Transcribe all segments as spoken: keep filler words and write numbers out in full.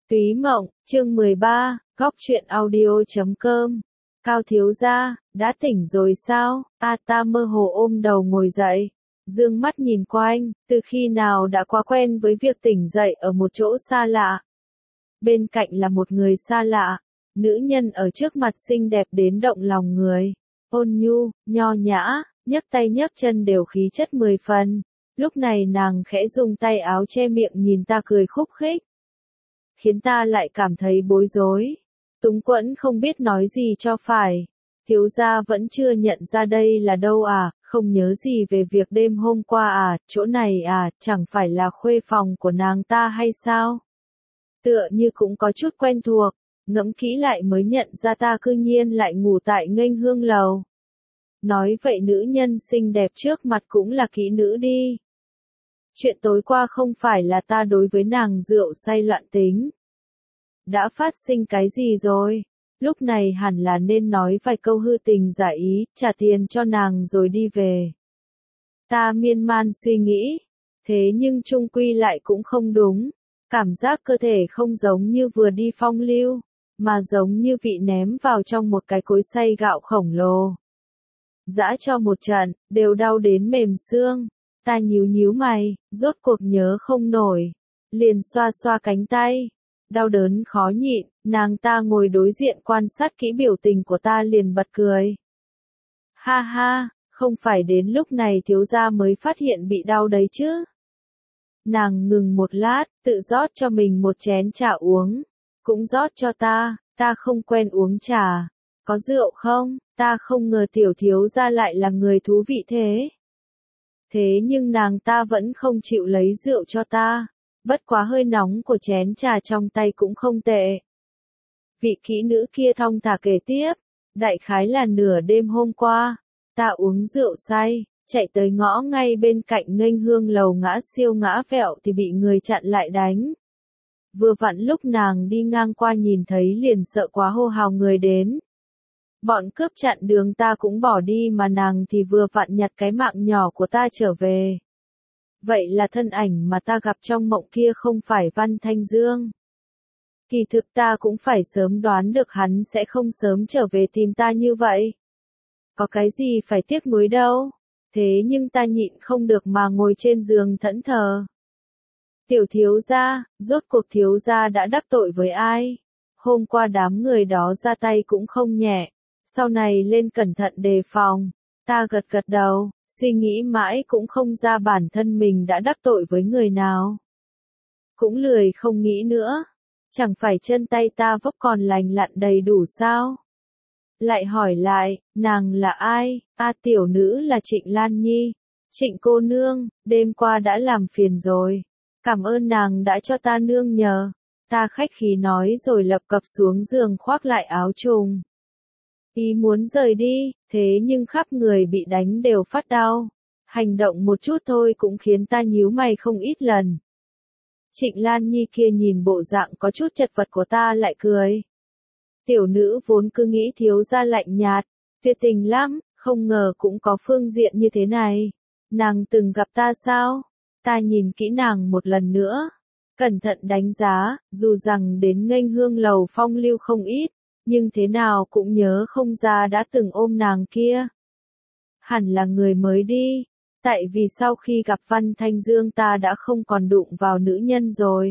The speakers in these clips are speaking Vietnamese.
Túy Mộng, chương mười ba, góc truyện audio chấm com. Cao thiếu gia, đã tỉnh rồi sao? A ta mơ hồ ôm đầu ngồi dậy, dương mắt nhìn quanh, từ khi nào đã quá quen với việc tỉnh dậy ở một chỗ xa lạ. Bên cạnh là một người xa lạ, nữ nhân ở trước mặt xinh đẹp đến động lòng người, ôn nhu, nho nhã, nhấc tay nhấc chân đều khí chất mười phần. Lúc này nàng khẽ dùng tay áo che miệng nhìn ta cười khúc khích, khiến ta lại cảm thấy bối rối, túng quẫn không biết nói gì cho phải. Thiếu gia vẫn chưa nhận ra đây là đâu à, không nhớ gì về việc đêm hôm qua à, chỗ này à, chẳng phải là khuê phòng của nàng ta hay sao? Tựa như cũng có chút quen thuộc, ngẫm kỹ lại mới nhận ra ta cư nhiên lại ngủ tại Nghênh Hương lầu. Nói vậy nữ nhân xinh đẹp trước mặt cũng là kỹ nữ đi. Chuyện tối qua không phải là ta đối với nàng rượu say loạn tính. Đã phát sinh cái gì rồi? Lúc này hẳn là nên nói vài câu hư tình giả ý, trả tiền cho nàng rồi đi về. Ta miên man suy nghĩ, thế nhưng chung quy lại cũng không đúng. Cảm giác cơ thể không giống như vừa đi phong lưu, mà giống như bị ném vào trong một cái cối xay gạo khổng lồ. Dã cho một trận, đều đau đến mềm xương. Ta nhíu nhíu mày, rốt cuộc nhớ không nổi. Liền xoa xoa cánh tay. Đau đớn khó nhịn, nàng ta ngồi đối diện quan sát kỹ biểu tình của ta liền bật cười. Ha ha, không phải đến lúc này thiếu gia mới phát hiện bị đau đấy chứ. Nàng ngừng một lát, tự rót cho mình một chén trà uống. Cũng rót cho ta, ta không quen uống trà. Có rượu không? Ta không ngờ tiểu thiếu gia lại là người thú vị thế. Thế nhưng nàng ta vẫn không chịu lấy rượu cho ta. Bất quá hơi nóng của chén trà trong tay cũng không tệ. Vị kỹ nữ kia thong thả kể tiếp. Đại khái là nửa đêm hôm qua. Ta uống rượu say, chạy tới ngõ ngay bên cạnh Nghênh Hương lầu ngã siêu ngã vẹo thì bị người chặn lại đánh. Vừa vặn lúc nàng đi ngang qua nhìn thấy liền sợ quá hô hào người đến. Bọn cướp chặn đường ta cũng bỏ đi mà nàng thì vừa vặn nhặt cái mạng nhỏ của ta trở về. Vậy là thân ảnh mà ta gặp trong mộng kia không phải Văn Thanh Dương. Kỳ thực ta cũng phải sớm đoán được hắn sẽ không sớm trở về tìm ta như vậy. Có cái gì phải tiếc nuối đâu. Thế nhưng ta nhịn không được mà ngồi trên giường thẫn thờ. Tiểu thiếu gia, rốt cuộc thiếu gia đã đắc tội với ai? Hôm qua đám người đó ra tay cũng không nhẹ. Sau này lên cẩn thận đề phòng. Ta gật gật đầu, suy nghĩ mãi cũng không ra bản thân mình đã đắc tội với người nào. Cũng lười không nghĩ nữa. Chẳng phải chân tay ta vấp còn lành lặn đầy đủ sao? Lại hỏi lại, nàng là ai? A tiểu nữ là Trịnh Lan Nhi. Trịnh cô nương, đêm qua đã làm phiền rồi. Cảm ơn nàng đã cho ta nương nhờ. Ta khách khí nói rồi lập cập xuống giường khoác lại áo trùng. Ý muốn rời đi, thế nhưng khắp người bị đánh đều phát đau. Hành động một chút thôi cũng khiến ta nhíu mày không ít lần. Trịnh Lan Nhi kia nhìn bộ dạng có chút chật vật của ta lại cười. Tiểu nữ vốn cứ nghĩ thiếu gia lạnh nhạt, tuyệt tình lắm, không ngờ cũng có phương diện như thế này. Nàng từng gặp ta sao? Ta nhìn kỹ nàng một lần nữa. Cẩn thận đánh giá, dù rằng đến Nghênh Hương lầu phong lưu không ít, nhưng thế nào cũng nhớ không ra đã từng ôm nàng kia. Hẳn là người mới đi, tại vì sau khi gặp Văn Thanh Dương ta đã không còn đụng vào nữ nhân rồi.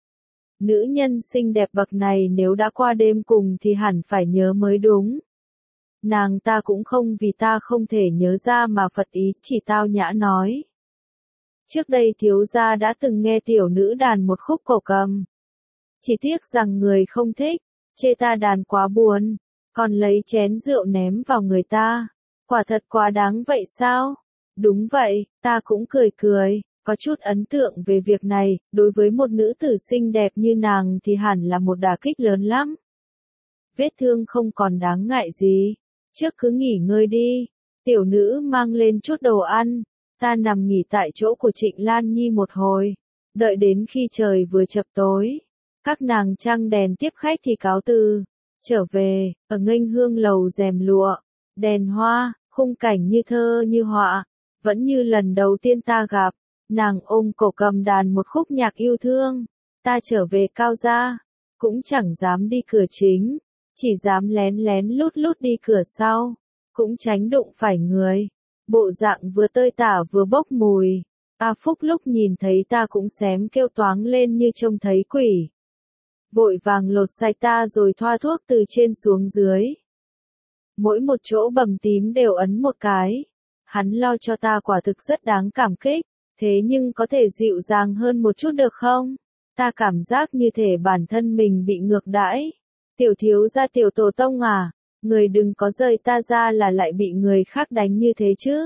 Nữ nhân xinh đẹp bậc này nếu đã qua đêm cùng thì hẳn phải nhớ mới đúng. Nàng ta cũng không vì ta không thể nhớ ra mà phật ý, chỉ tao nhã nói. Trước đây thiếu gia đã từng nghe tiểu nữ đàn một khúc cổ cầm. Chỉ tiếc rằng người không thích, chê ta đàn quá buồn, còn lấy chén rượu ném vào người ta. Quả thật quá đáng vậy sao? Đúng vậy, ta cũng cười cười, có chút ấn tượng về việc này, đối với một nữ tử xinh đẹp như nàng thì hẳn là một đả kích lớn lắm. Vết thương không còn đáng ngại gì, trước cứ nghỉ ngơi đi. Tiểu nữ mang lên chút đồ ăn, ta nằm nghỉ tại chỗ của Trịnh Lan Nhi một hồi, đợi đến khi trời vừa chập tối. Các nàng trăng đèn tiếp khách thì cáo từ, trở về, ở Nghênh Hương lầu rèm lụa, đèn hoa, khung cảnh như thơ như họa, vẫn như lần đầu tiên ta gặp, nàng ôm cổ cầm đàn một khúc nhạc yêu thương, ta trở về Cao gia, cũng chẳng dám đi cửa chính, chỉ dám lén lén lút lút đi cửa sau, cũng tránh đụng phải người. Bộ dạng vừa tơi tả vừa bốc mùi. A Phúc lúc nhìn thấy ta cũng xém kêu toáng lên như trông thấy quỷ. Vội vàng lột sạch ta rồi thoa thuốc từ trên xuống dưới. Mỗi một chỗ bầm tím đều ấn một cái. Hắn lo cho ta quả thực rất đáng cảm kích, thế nhưng có thể dịu dàng hơn một chút được không? Ta cảm giác như thể bản thân mình bị ngược đãi. Tiểu thiếu gia tiểu tổ tông à, người đừng có rời ta ra là lại bị người khác đánh như thế chứ.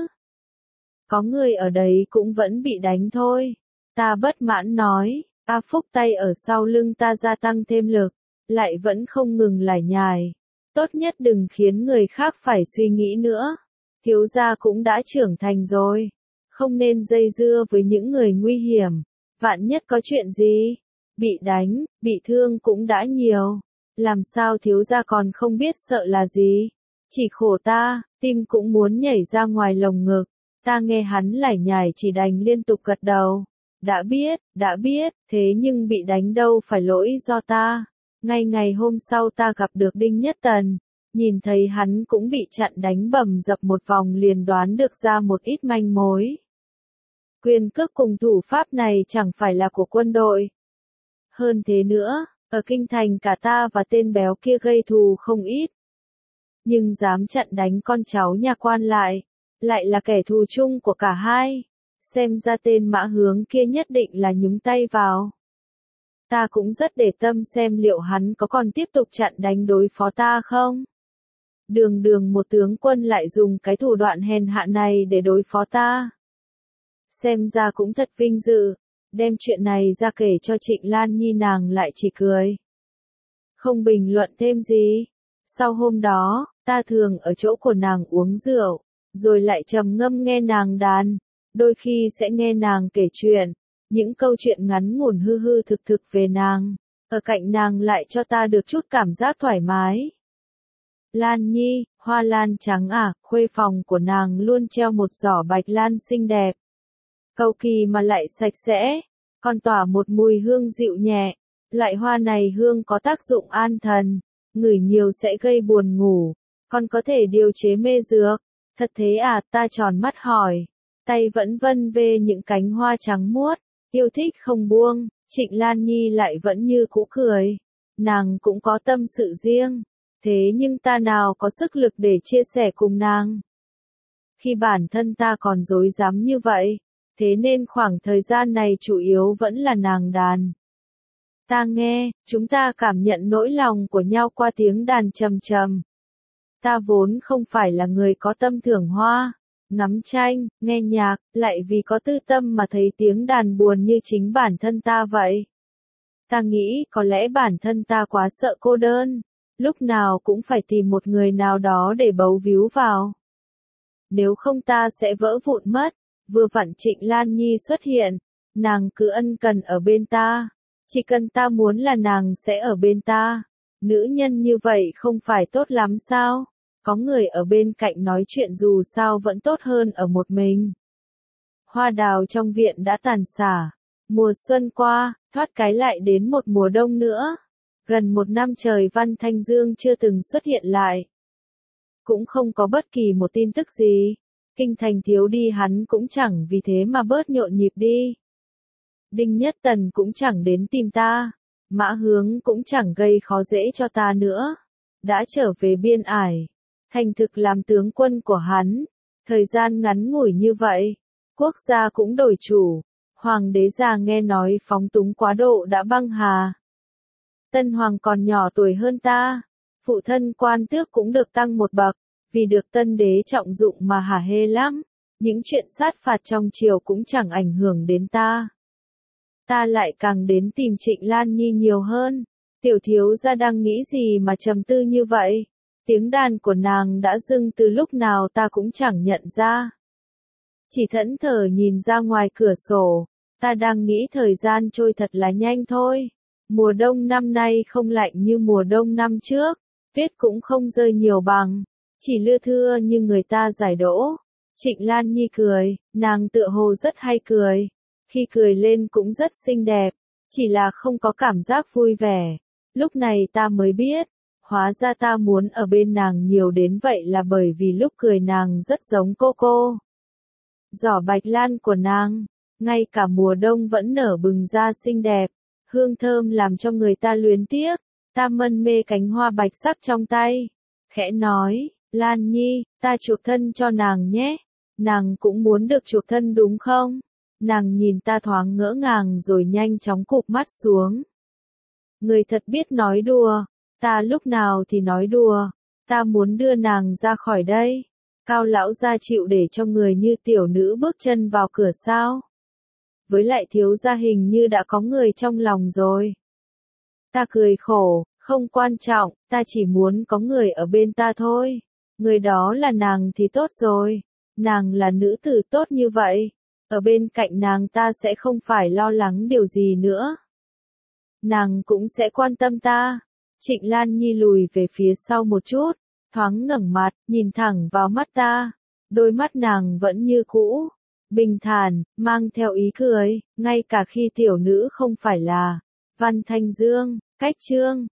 Có người ở đấy cũng vẫn bị đánh thôi. Ta bất mãn nói, A Phúc tay ở sau lưng ta gia tăng thêm lực, lại vẫn không ngừng lải nhải. Tốt nhất đừng khiến người khác phải suy nghĩ nữa. Thiếu gia cũng đã trưởng thành rồi. Không nên dây dưa với những người nguy hiểm. Vạn nhất có chuyện gì? Bị đánh, bị thương cũng đã nhiều. Làm sao thiếu gia còn không biết sợ là gì? Chỉ khổ ta, tim cũng muốn nhảy ra ngoài lồng ngực. Ta nghe hắn lải nhải chỉ đành liên tục gật đầu. Đã biết, đã biết, thế nhưng bị đánh đâu phải lỗi do ta. Ngay ngày hôm sau ta gặp được Đinh Nhất Tần. Nhìn thấy hắn cũng bị chặn đánh bầm dập một vòng liền đoán được ra một ít manh mối. Quyền cước cùng thủ pháp này chẳng phải là của quân đội. Hơn thế nữa, ở kinh thành cả ta và tên béo kia gây thù không ít. Nhưng dám chặn đánh con cháu nhà quan lại, lại là kẻ thù chung của cả hai. Xem ra tên Mã Hướng kia nhất định là nhúng tay vào. Ta cũng rất để tâm xem liệu hắn có còn tiếp tục chặn đánh đối phó ta không. Đường đường một tướng quân lại dùng cái thủ đoạn hèn hạ này để đối phó ta. Xem ra cũng thật vinh dự, đem chuyện này ra kể cho Trịnh Lan Nhi nàng lại chỉ cười. Không bình luận thêm gì. Sau hôm đó, ta thường ở chỗ của nàng uống rượu, rồi lại trầm ngâm nghe nàng đàn, đôi khi sẽ nghe nàng kể chuyện, những câu chuyện ngắn ngủn hư hư thực thực về nàng, ở cạnh nàng lại cho ta được chút cảm giác thoải mái. Lan Nhi, hoa lan trắng à, khuê phòng của nàng luôn treo một giỏ bạch lan xinh đẹp. Cầu kỳ mà lại sạch sẽ, còn tỏa một mùi hương dịu nhẹ. Loại hoa này hương có tác dụng an thần, ngửi nhiều sẽ gây buồn ngủ, còn có thể điều chế mê dược. Thật thế à, ta tròn mắt hỏi, tay vẫn vân về những cánh hoa trắng muốt, yêu thích không buông. Trịnh Lan Nhi lại vẫn như cũ cười, nàng cũng có tâm sự riêng, thế nhưng ta nào có sức lực để chia sẻ cùng nàng. Khi bản thân ta còn dối dám như vậy, thế nên khoảng thời gian này chủ yếu vẫn là nàng đàn. Ta nghe, chúng ta cảm nhận nỗi lòng của nhau qua tiếng đàn trầm trầm. Ta vốn không phải là người có tâm thưởng hoa, ngắm tranh, nghe nhạc, lại vì có tư tâm mà thấy tiếng đàn buồn như chính bản thân ta vậy. Ta nghĩ có lẽ bản thân ta quá sợ cô đơn, lúc nào cũng phải tìm một người nào đó để bấu víu vào. Nếu không ta sẽ vỡ vụn mất. Vừa vặn Trịnh Lan Nhi xuất hiện, nàng cứ ân cần ở bên ta. Chỉ cần ta muốn là nàng sẽ ở bên ta. Nữ nhân như vậy không phải tốt lắm sao? Có người ở bên cạnh nói chuyện dù sao vẫn tốt hơn ở một mình. Hoa đào trong viện đã tàn xả. Mùa xuân qua, thoát cái lại đến một mùa đông nữa. Gần một năm trời Văn Thanh Dương chưa từng xuất hiện lại. Cũng không có bất kỳ một tin tức gì. Kinh thành thiếu đi hắn cũng chẳng vì thế mà bớt nhộn nhịp đi. Đinh Nhất Tần cũng chẳng đến tìm ta. Mã Hướng cũng chẳng gây khó dễ cho ta nữa. Đã trở về biên ải. Thành thực làm tướng quân của hắn. Thời gian ngắn ngủi như vậy. Quốc gia cũng đổi chủ. Hoàng đế già nghe nói phóng túng quá độ đã băng hà. Tân Hoàng còn nhỏ tuổi hơn ta. Phụ thân quan tước cũng được tăng một bậc. Vì được tân đế trọng dụng mà hả hê lắm. Những chuyện sát phạt trong triều cũng chẳng ảnh hưởng đến ta. Ta lại càng đến tìm Trịnh Lan Nhi nhiều hơn. Tiểu thiếu gia đang nghĩ gì mà trầm tư như vậy? Tiếng đàn của nàng đã dưng từ lúc nào ta cũng chẳng nhận ra. Chỉ thẫn thờ nhìn ra ngoài cửa sổ. Ta đang nghĩ thời gian trôi thật là nhanh thôi. Mùa đông năm nay không lạnh như mùa đông năm trước. Tuyết cũng không rơi nhiều bằng. Chỉ lưa thưa như người ta giải đỗ. Trịnh Lan Nhi cười, nàng tựa hồ rất hay cười. Khi cười lên cũng rất xinh đẹp, chỉ là không có cảm giác vui vẻ. Lúc này ta mới biết, hóa ra ta muốn ở bên nàng nhiều đến vậy là bởi vì lúc cười nàng rất giống cô cô. Giỏ bạch lan của nàng, ngay cả mùa đông vẫn nở bừng ra xinh đẹp, hương thơm làm cho người ta luyến tiếc. Ta mân mê cánh hoa bạch sắc trong tay, khẽ nói, Lan Nhi, ta chuộc thân cho nàng nhé. Nàng cũng muốn được chuộc thân đúng không? Nàng nhìn ta thoáng ngỡ ngàng rồi nhanh chóng cụp mắt xuống. Người thật biết nói đùa, ta lúc nào thì nói đùa, ta muốn đưa nàng ra khỏi đây. Cao lão gia chịu để cho người như tiểu nữ bước chân vào cửa sao? Với lại thiếu gia hình như đã có người trong lòng rồi. Ta cười khổ, không quan trọng, ta chỉ muốn có người ở bên ta thôi. Người đó là nàng thì tốt rồi. Nàng là nữ tử tốt như vậy. Ở bên cạnh nàng ta sẽ không phải lo lắng điều gì nữa. Nàng cũng sẽ quan tâm ta. Trịnh Lan Nhi lùi về phía sau một chút, thoáng ngẩng mặt, nhìn thẳng vào mắt ta. Đôi mắt nàng vẫn như cũ, bình thản, mang theo ý cười, ngay cả khi tiểu nữ không phải là Văn Thanh Dương. Cách chương